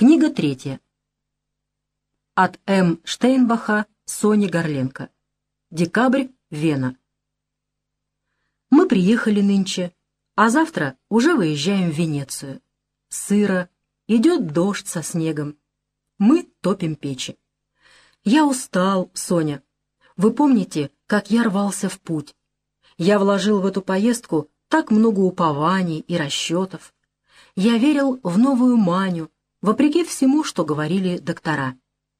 Книга 3. От М. Штейнбаха Соне Горленко. Декабрь, Вена. Мы приехали нынче, а завтра уже выезжаем в Венецию. Сыро, идет дождь со снегом. Мы топим печи. Я устал, Соня. Вы помните, как я рвался в путь? Я вложил в эту поездку так много упований и расчетов. Я верил в новую Маню, вопреки всему, что говорили доктора.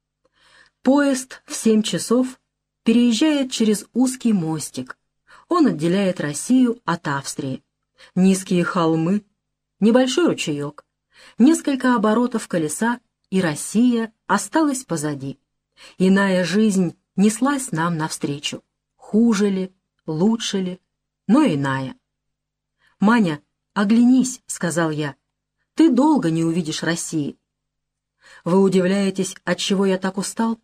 Поезд в 7 часов переезжает через узкий мостик. Он отделяет Россию от Австрии. Низкие холмы, небольшой ручеек, несколько оборотов колеса, и Россия осталась позади. Иная жизнь неслась нам навстречу. Хуже ли, лучше ли, но иная. «Маня, оглянись», — сказал я. «Ты долго не увидишь России». Вы удивляетесь, отчего я так устал?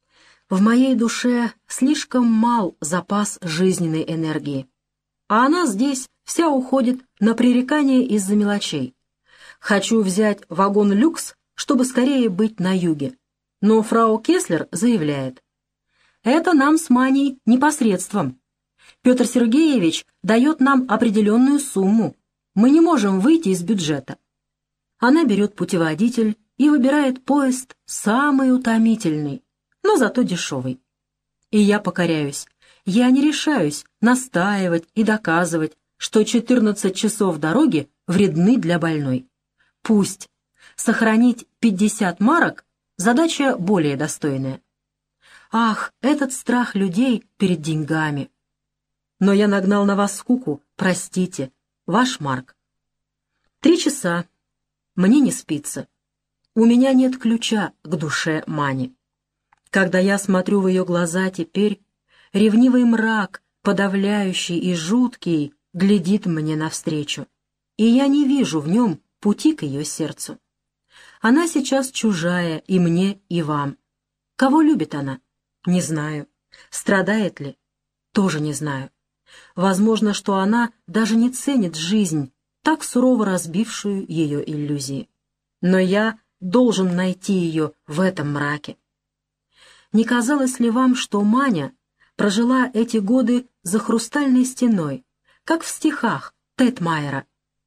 В моей душе слишком мал запас жизненной энергии, а она здесь вся уходит на пререкание из-за мелочей. Хочу взять вагон люкс, чтобы скорее быть на юге, но фрау Кеслер заявляет: «Это нам с Маней непосредством. Петр Сергеевич дает нам определенную сумму. Мы не можем выйти из бюджета». Она берет путеводитель и выбирает поезд самый утомительный, но зато дешевый. И я покоряюсь. Я не решаюсь настаивать и доказывать, что 14 часов дороги вредны для больной. Пусть. Сохранить 50 марок — задача более достойная. Ах, этот страх людей перед деньгами. Но я нагнал на вас скуку, простите, ваш Марк. 3 часа. Мне не спится. У меня нет ключа к душе Мани. Когда я смотрю в ее глаза теперь, ревнивый мрак, подавляющий и жуткий, глядит мне навстречу, и я не вижу в нем пути к ее сердцу. Она сейчас чужая и мне, и вам. Кого любит она? Не знаю. Страдает ли? Тоже не знаю. Возможно, что она даже не ценит жизнь, так сурово разбившую ее иллюзии. Но я должен найти ее в этом мраке. Не казалось ли вам, что Маня прожила эти годы за хрустальной стеной, как в стихах Тетмайера?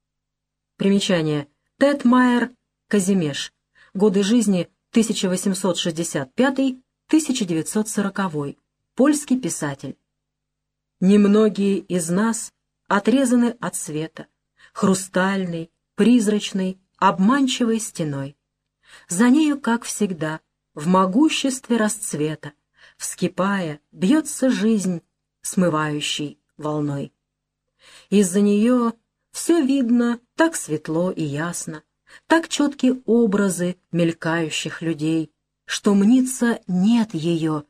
Примечание. Тетмайер Казимеш. Годы жизни 1865-1940. Польский писатель. Немногие из нас отрезаны от света, хрустальной, призрачной, обманчивой стеной. За нею, как всегда, в могуществе расцвета, вскипая, бьется жизнь, смывающей волной. Из-за нее все видно так светло и ясно, так четки образы мелькающих людей, что мнится нет ее.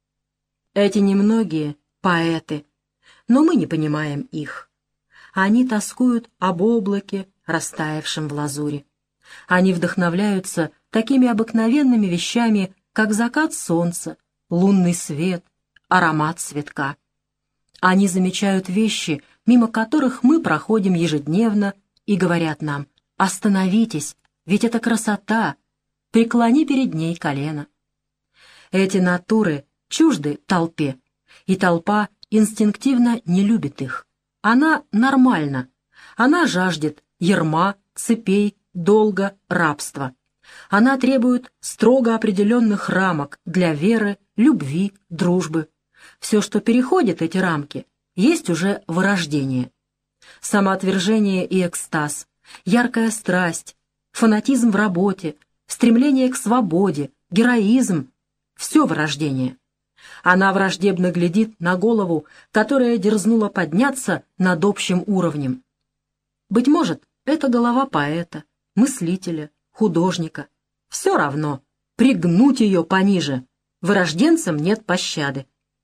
Эти немногие — поэты, но мы не понимаем их. Они тоскуют об облаке, растаявшем в лазури. Они вдохновляются такими обыкновенными вещами, как закат солнца, лунный свет, аромат цветка. Они замечают вещи, мимо которых мы проходим ежедневно, и говорят нам: «Остановитесь, ведь это красота, преклони перед ней колено». Эти натуры чужды толпе, и толпа инстинктивно не любит их. Она нормальна, она жаждет ярма, цепей, долга, рабства. Она требует строго определенных рамок для веры, любви, дружбы. Все, что переходит эти рамки, есть уже вырождение. Самоотвержение и экстаз, яркая страсть, фанатизм в работе, стремление к свободе, героизм — все вырождение. Она враждебно глядит на голову, которая дерзнула подняться над общим уровнем. Быть может, это голова поэта, мыслителя, художника. Все равно, пригнуть ее пониже. Вырожденцам нет пощады.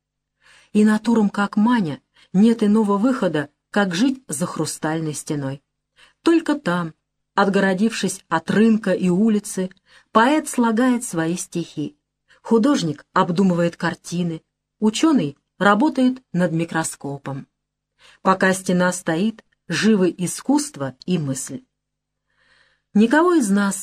И натурам, как Маня, нет иного выхода, как жить за хрустальной стеной. Только там, отгородившись от рынка и улицы, поэт слагает свои стихи. Художник обдумывает картины, ученый работает над микроскопом. Пока стена стоит, живы искусство и мысль. Никого из нас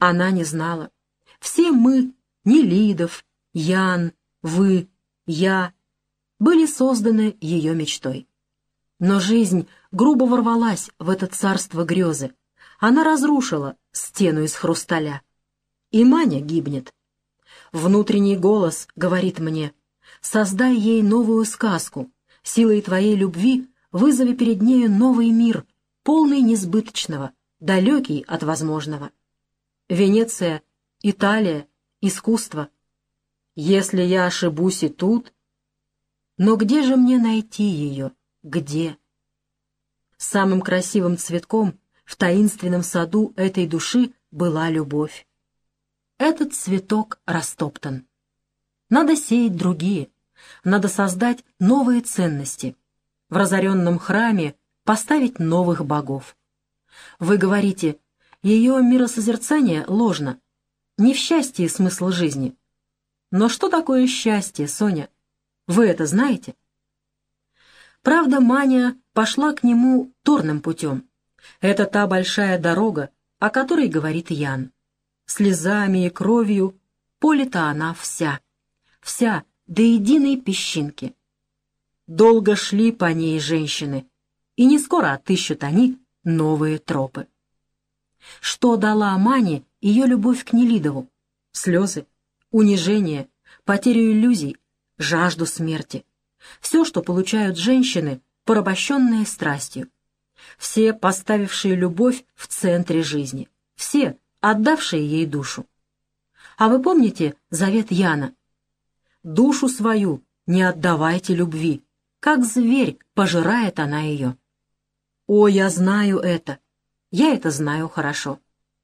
Она не знала. Все мы, Нелидов, Ян, вы, я, были созданы ее мечтой. Но жизнь грубо ворвалась в это царство грезы. Она разрушила стену из хрусталя. И Маня гибнет. Внутренний голос говорит мне: создай ей новую сказку, силой твоей любви вызови перед нею новый мир, полный несбыточного, далекий от возможного. Венеция, Италия, искусство. Если я ошибусь и тут... Но где же мне найти ее? Где? Самым красивым цветком в таинственном саду этой души была любовь. Этот цветок растоптан. Надо сеять другие, надо создать новые ценности. В разоренном храме поставить новых богов. Вы говорите, ее миросозерцание ложно, не в счастье смысл жизни. Но что такое счастье, Соня? Вы это знаете? Правда, Маня пошла к нему торным путем. Это та большая дорога, о которой говорит Ян. Слезами и кровью полита она вся, вся до единой песчинки. Долго шли по ней женщины, и не скоро отыщут они новые тропы. Что дала Мане ее любовь к Нелидову? Слезы, унижение, потерю иллюзий, жажду смерти. Все, что получают женщины, порабощенные страстью. Все, поставившие любовь в центре жизни. Все, отдавшие ей душу. А вы помните завет Яна? «Душу свою не отдавайте любви, как зверь пожирает она ее». О, я знаю это. Я это знаю хорошо.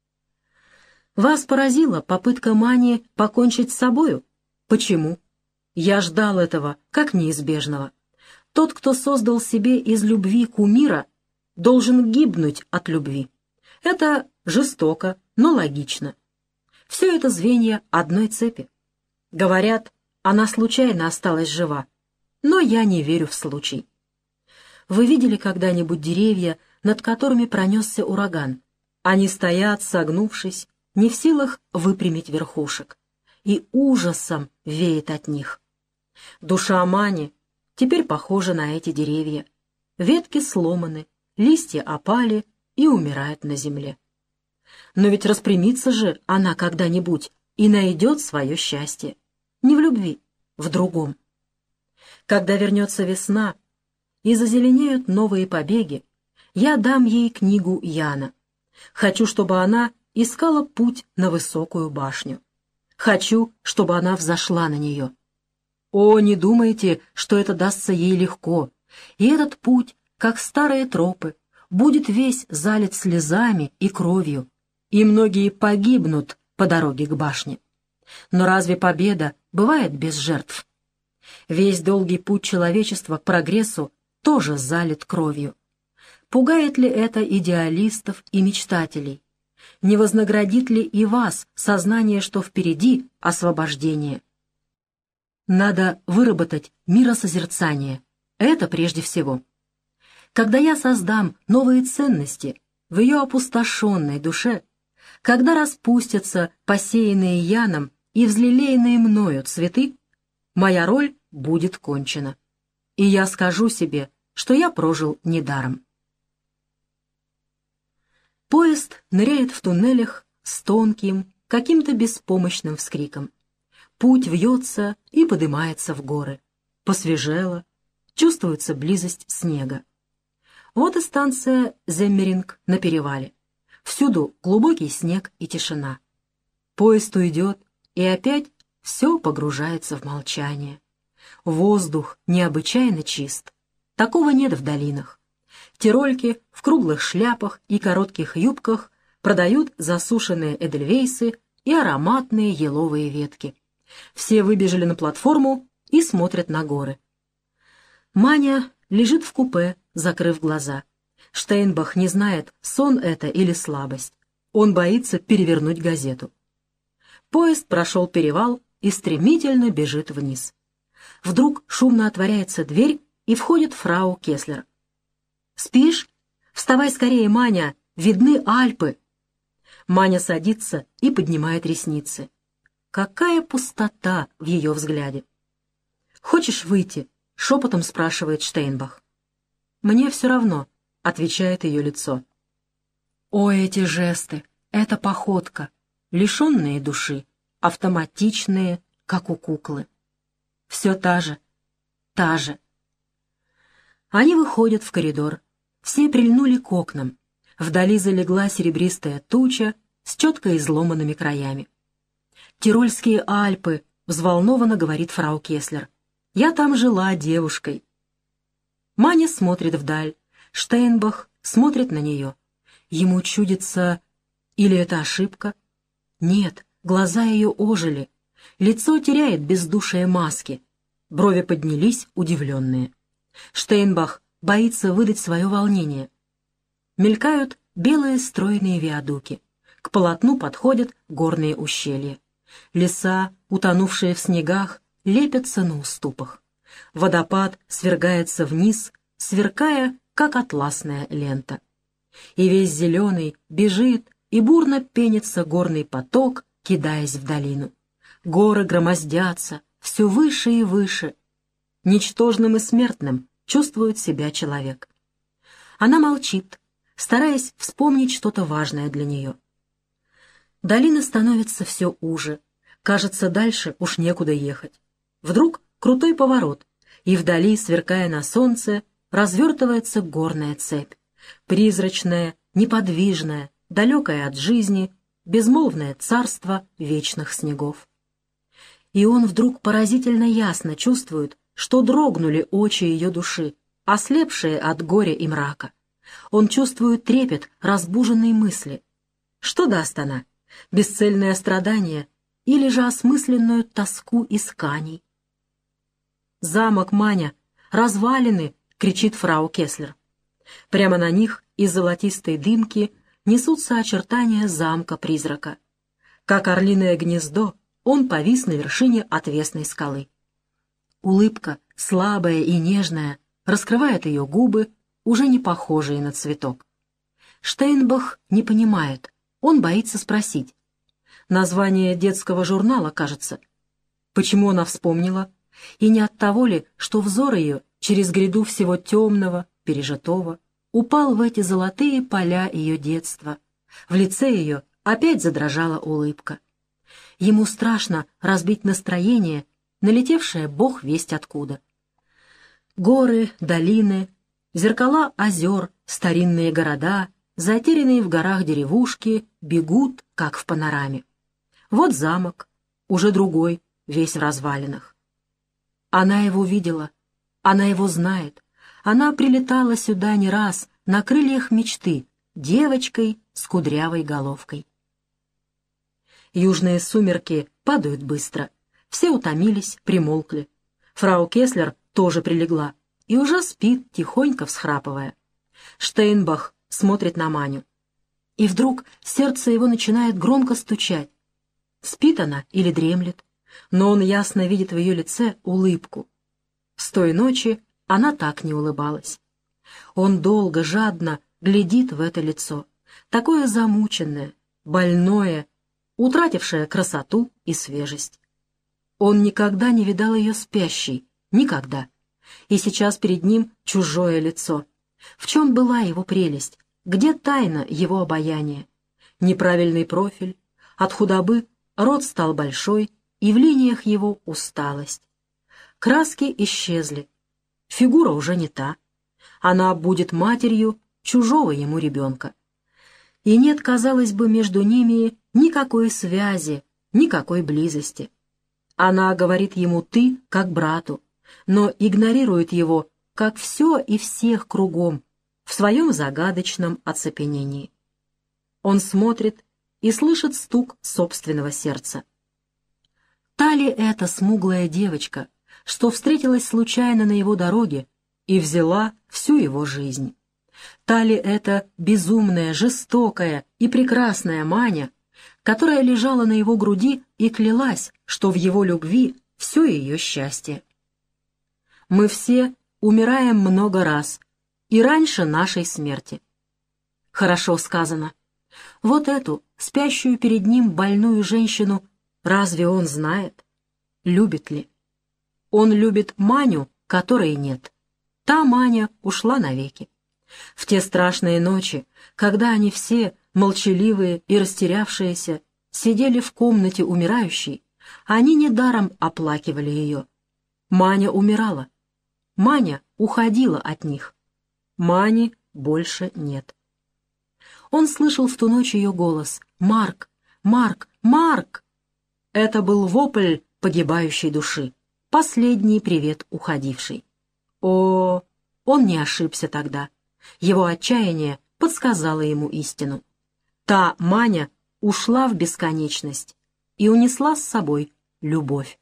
Вас поразила попытка Мани покончить с собою? Почему? Я ждал этого, как неизбежного. Тот, кто создал себе из любви кумира, должен гибнуть от любви. Это жестоко, но логично. Все это звенья одной цепи. Говорят, она случайно осталась жива, но я не верю в случай. Вы видели когда-нибудь деревья, над которыми пронесся ураган? Они стоят, согнувшись, не в силах выпрямить верхушек, и ужасом веет от них. Душа Мани теперь похожа на эти деревья. Ветки сломаны, листья опали и умирают на земле. Но ведь распрямится же она когда-нибудь и найдет свое счастье. Не в любви, в другом. Когда вернется весна и зазеленеют новые побеги, я дам ей книгу Яна. Хочу, чтобы она искала путь на высокую башню. Хочу, чтобы она взошла на нее. О, не думайте, что это дастся ей легко, и этот путь, как старые тропы, будет весь залит слезами и кровью, и многие погибнут по дороге к башне. Но разве победа бывает без жертв? Весь долгий путь человечества к прогрессу тоже залит кровью. Пугает ли это идеалистов и мечтателей? Не вознаградит ли и вас сознание, что впереди освобождение? Надо выработать миросозерцание. Это прежде всего. Когда я создам новые ценности в ее опустошенной душе, когда распустятся посеянные Яном и взлелеянные мною цветы, моя роль будет кончена. И я скажу себе, что я прожил недаром. Поезд ныряет в туннелях с тонким, каким-то беспомощным вскриком. Путь вьется и подымается в горы. Посвежело, чувствуется близость снега. Вот и станция Земмеринг на перевале. Всюду глубокий снег и тишина. Поезд уйдет, и опять все погружается в молчание. Воздух необычайно чист. Такого нет в долинах. Тирольки в круглых шляпах и коротких юбках продают засушенные эдельвейсы и ароматные еловые ветки. Все выбежали на платформу и смотрят на горы. Маня лежит в купе, закрыв глаза. Штейнбах не знает, сон это или слабость. Он боится перевернуть газету. Поезд прошел перевал и стремительно бежит вниз. Вдруг шумно отворяется дверь, и входит фрау Кеслер. «Спишь? Вставай скорее, Маня, видны Альпы!» Маня садится и поднимает ресницы. Какая пустота в ее взгляде. «Хочешь выйти?» — шепотом спрашивает Штейнбах. «Мне все равно», — отвечает ее лицо. О, эти жесты, эта походка, лишенные души, автоматичные, как у куклы. Все та же, та же. Они выходят в коридор. Все прильнули к окнам. Вдали залегла серебристая туча с четко изломанными краями. «Тирольские Альпы», — взволнованно говорит фрау Кеслер. «Я там жила девушкой». Маня смотрит вдаль. Штейнбах смотрит на нее. Ему чудится... Или это ошибка? Нет, глаза ее ожили. Лицо теряет бездушие маски. Брови поднялись, удивленные. Штейнбах боится выдать свое волнение. Мелькают белые стройные виадуки. К полотну подходят горные ущелья. Леса, утонувшие в снегах, лепятся на уступах. Водопад свергается вниз, сверкая, как атласная лента. И весь зеленый бежит, и бурно пенится горный поток, кидаясь в долину. Горы громоздятся, все выше и выше. Ничтожным и смертным чувствует себя человек. Она молчит, стараясь вспомнить что-то важное для нее. Долина становится все уже. Кажется, дальше уж некуда ехать. Вдруг крутой поворот, и вдали, сверкая на солнце, развертывается горная цепь. Призрачное, неподвижное, далекое от жизни, безмолвное царство вечных снегов. И он вдруг поразительно ясно чувствует, что дрогнули очи ее души, ослепшие от горя и мрака. Он чувствует трепет разбуженной мысли. Что даст она? Бесцельное страдание или же осмысленную тоску исканий? «Замок, Маня! Развалины!» — кричит фрау Кеслер. Прямо на них из золотистой дымки несутся очертания замка-призрака. Как орлиное гнездо, он повис на вершине отвесной скалы. Улыбка, слабая и нежная, раскрывает ее губы, уже не похожие на цветок. Штейнбах не понимает, он боится спросить. Название детского журнала, кажется. Почему она вспомнила? И не от того ли, что взор ее через гряду всего темного, пережитого, упал в эти золотые поля ее детства. В лице ее опять задрожала улыбка. Ему страшно разбить настроение, налетевшее бог весть откуда. Горы, долины, зеркала озер, старинные города, затерянные в горах деревушки бегут, как в панораме. Вот замок, уже другой, весь в развалинах. Она его видела, она его знает. Она прилетала сюда не раз на крыльях мечты, девочкой с кудрявой головкой. Южные сумерки падают быстро. Все утомились, примолкли. Фрау Кеслер тоже прилегла и уже спит, тихонько всхрапывая. Штейнбах смотрит на Маню. И вдруг сердце его начинает громко стучать. Спит она или дремлет, но он ясно видит в ее лице улыбку. С той ночи она так не улыбалась. Он долго, жадно глядит в это лицо, такое замученное, больное, утратившее красоту и свежесть. Он никогда не видал ее спящей, никогда. И сейчас перед ним чужое лицо. В чем была его прелесть? Где тайна его обаяния? Неправильный профиль, от худобы рот стал большой, и в линиях его усталость. Краски исчезли, фигура уже не та. Она будет матерью чужого ему ребенка. И нет, казалось бы, между ними никакой связи, никакой близости. Она говорит ему «ты» как брату, но игнорирует его, как все и всех кругом, в своем загадочном оцепенении. Он смотрит и слышит стук собственного сердца. Та ли эта смуглая девочка, что встретилась случайно на его дороге и взяла всю его жизнь? Та ли эта безумная, жестокая и прекрасная Маня, которая лежала на его груди и клялась, что в его любви все ее счастье? Мы все умираем много раз, и раньше нашей смерти. Хорошо сказано. Вот эту, спящую перед ним больную женщину, разве он знает? Любит ли? Он любит Маню, которой нет. Та Маня ушла навеки. В те страшные ночи, когда они все, молчаливые и растерявшиеся, сидели в комнате умирающей, они недаром оплакивали ее. Маня умирала. Маня уходила от них. Мани больше нет. Он слышал в ту ночь ее голос: «Марк! Марк! Марк!» Это был вопль погибающей души, последний привет уходившей. О, он не ошибся тогда. Его отчаяние подсказало ему истину. Та Маня ушла в бесконечность и унесла с собой любовь.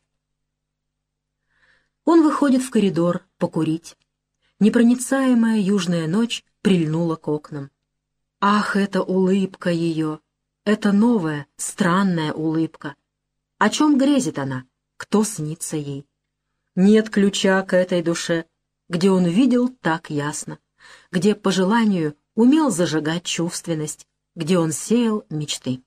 Он выходит в коридор покурить. Непроницаемая южная ночь прильнула к окнам. Ах, эта улыбка ее! Это новая, странная улыбка. О чем грезит она? Кто снится ей? Нет ключа к этой душе, где он видел так ясно, где по желанию умел зажигать чувственность, где он сеял мечты.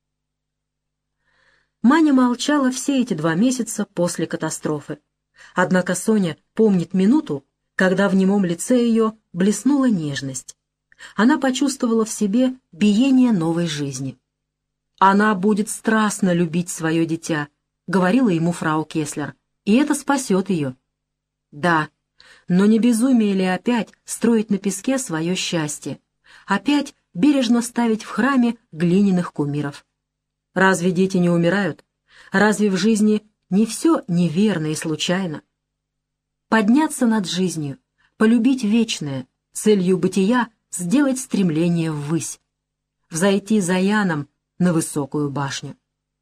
Маня молчала все эти 2 месяца после катастрофы. Однако Соня помнит минуту, когда в немом лице ее блеснула нежность. Она почувствовала в себе биение новой жизни. «Она будет страстно любить свое дитя», — говорила ему фрау Кеслер, — «и это спасет ее». Да, но не безумие ли опять строить на песке свое счастье? Опять бережно ставить в храме глиняных кумиров? Разве дети не умирают? Разве в жизни не все неверно и случайно? Подняться над жизнью, полюбить вечное, целью бытия сделать стремление ввысь, взойти за Яном на высокую башню.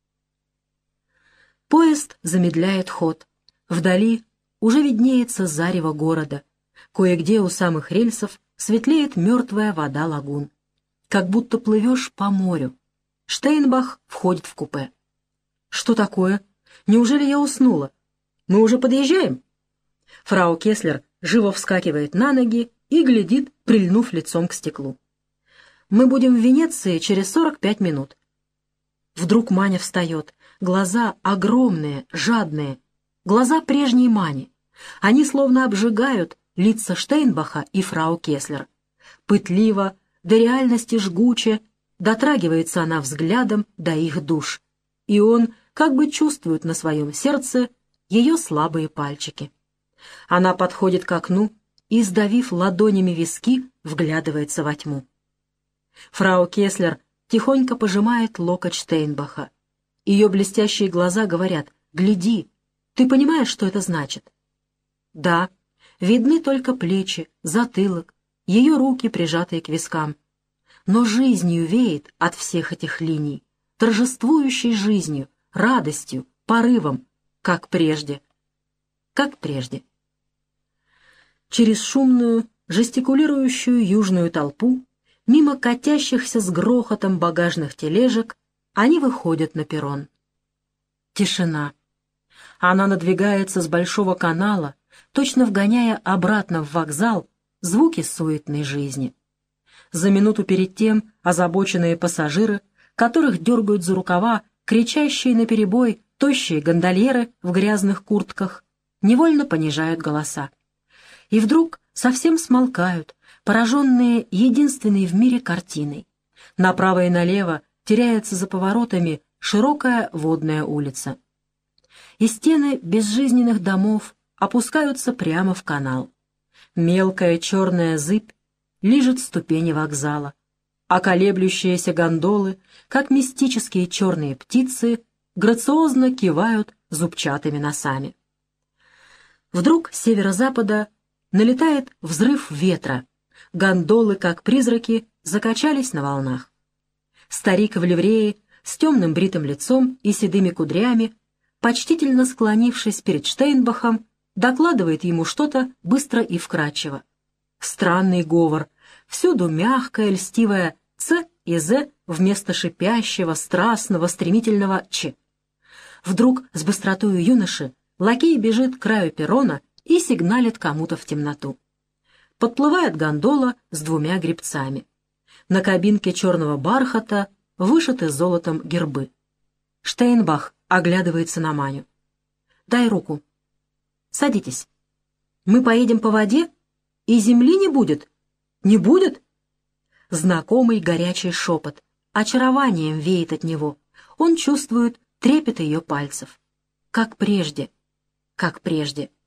Поезд замедляет ход. Вдали уже виднеется зарево города. Кое-где у самых рельсов светлеет мертвая вода лагун. Как будто плывешь по морю. Штейнбах входит в купе. «Что такое? Неужели я уснула? Мы уже подъезжаем?» Фрау Кеслер живо вскакивает на ноги и глядит, прильнув лицом к стеклу. «Мы будем в Венеции через 45 минут». Вдруг Маня встает. Глаза огромные, жадные. Глаза прежней Мани. Они словно обжигают лица Штейнбаха и фрау Кеслер. Пытливо, до реальности жгуче, дотрагивается она взглядом до их душ. И он как бы чувствует на своем сердце ее слабые пальчики. Она подходит к окну и, сдавив ладонями виски, вглядывается во тьму. Фрау Кеслер тихонько пожимает локоть Штейнбаха. Ее блестящие глаза говорят: «Гляди, ты понимаешь, что это значит?» Да, видны только плечи, затылок, ее руки, прижатые к вискам. Но жизнью веет от всех этих линий, торжествующей жизнью, радостью, порывом, как прежде. Как прежде. Через шумную, жестикулирующую южную толпу, мимо катящихся с грохотом багажных тележек, они выходят на перрон. Тишина. Она надвигается с большого канала, точно вгоняя обратно в вокзал звуки суетной жизни. За минуту перед тем озабоченные пассажиры, которых дергают за рукава кричащие наперебой тощие гондольеры в грязных куртках, невольно понижают голоса. И вдруг совсем смолкают, пораженные единственной в мире картиной. Направо и налево теряется за поворотами широкая водная улица. И стены безжизненных домов опускаются прямо в канал. Мелкая черная зыбь лижет ступени вокзала, а колеблющиеся гондолы, как мистические черные птицы, грациозно кивают зубчатыми носами. Вдруг с северо-запада налетает взрыв ветра. Гондолы, как призраки, закачались на волнах. Старик в ливрее, с темным бритым лицом и седыми кудрями, почтительно склонившись перед Штейнбахом, докладывает ему что-то быстро и вкрадчиво. Странный говор, всюду мягкое, льстивое «ц» и «з» вместо шипящего, страстного, стремительного «ч». Вдруг с быстротою юноши лакей бежит к краю перрона и сигналит кому-то в темноту. Подплывает гондола с 2 гребцами. На кабинке черного бархата вышиты золотом гербы. Штейнбах оглядывается на Маню. «Дай руку». «Садитесь». «Мы поедем по воде? И земли не будет?» «Не будет?» Знакомый горячий шепот. Очарованием веет от него. Он чувствует трепет ее пальцев. Как прежде, как прежде.